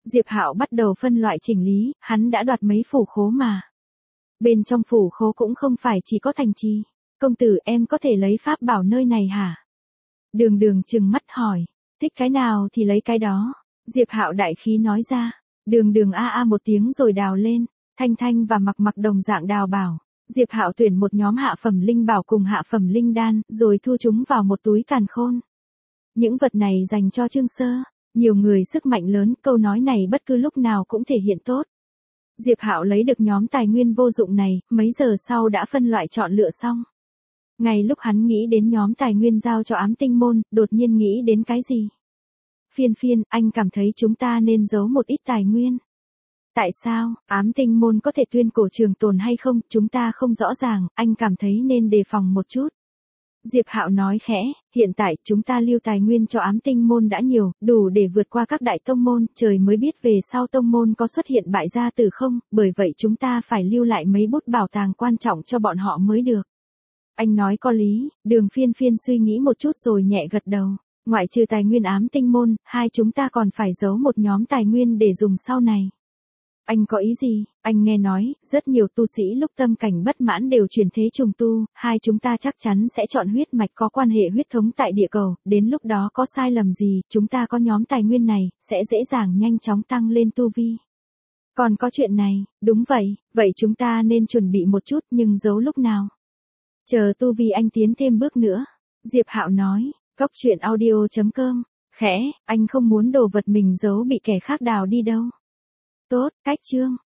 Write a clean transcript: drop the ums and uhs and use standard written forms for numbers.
Diệp Hạo bắt đầu phân loại chỉnh lý, hắn đã đoạt mấy phủ khố mà. Bên trong phủ khố cũng không phải chỉ có thành trì. Công tử em có thể lấy pháp bảo nơi này hả? Đường Đường trừng mắt hỏi. Thích cái nào thì lấy cái đó. Diệp Hạo đại khí nói ra. Đường Đường a a một tiếng rồi đào lên. Thanh Thanh và Mặc Mặc đồng dạng đào bảo. Diệp Hạo tuyển một nhóm hạ phẩm linh bảo cùng hạ phẩm linh đan, rồi thu chúng vào một túi càn khôn. Những vật này dành cho Trương Sơ. Nhiều người sức mạnh lớn, câu nói này bất cứ lúc nào cũng thể hiện tốt. Diệp Hạo lấy được nhóm tài nguyên vô dụng này, mấy giờ sau đã phân loại chọn lựa xong. Ngay lúc hắn nghĩ đến nhóm tài nguyên giao cho ám tinh môn, đột nhiên nghĩ đến cái gì? Phiên Phiên, anh cảm thấy chúng ta nên giấu một ít tài nguyên. Tại sao, ám tinh môn có thể tuyên cổ trường tồn hay không, chúng ta không rõ ràng, anh cảm thấy nên đề phòng một chút. Diệp Hạo nói khẽ, hiện tại chúng ta lưu tài nguyên cho ám tinh môn đã nhiều, đủ để vượt qua các đại tông môn, trời mới biết về sau tông môn có xuất hiện bại gia tử không, bởi vậy chúng ta phải lưu lại mấy bút bảo tàng quan trọng cho bọn họ mới được. Anh nói có lý, Đường Phiên Phiên suy nghĩ một chút rồi nhẹ gật đầu, ngoại trừ tài nguyên ám tinh môn, hai chúng ta còn phải giấu một nhóm tài nguyên để dùng sau này. Anh có ý gì? Anh nghe nói, rất nhiều tu sĩ lúc tâm cảnh bất mãn đều chuyển thế trùng tu, hai chúng ta chắc chắn sẽ chọn huyết mạch có quan hệ huyết thống tại địa cầu, đến lúc đó có sai lầm gì, chúng ta có nhóm tài nguyên này, sẽ dễ dàng nhanh chóng tăng lên tu vi. Còn có chuyện này, đúng vậy chúng ta nên chuẩn bị một chút nhưng giấu lúc nào? Chờ tu vi anh tiến thêm bước nữa. Diệp Hạo nói, Cốc Truyện Audio.com, khẽ, anh không muốn đồ vật mình giấu bị kẻ khác đào đi đâu. Tốt, cách chương.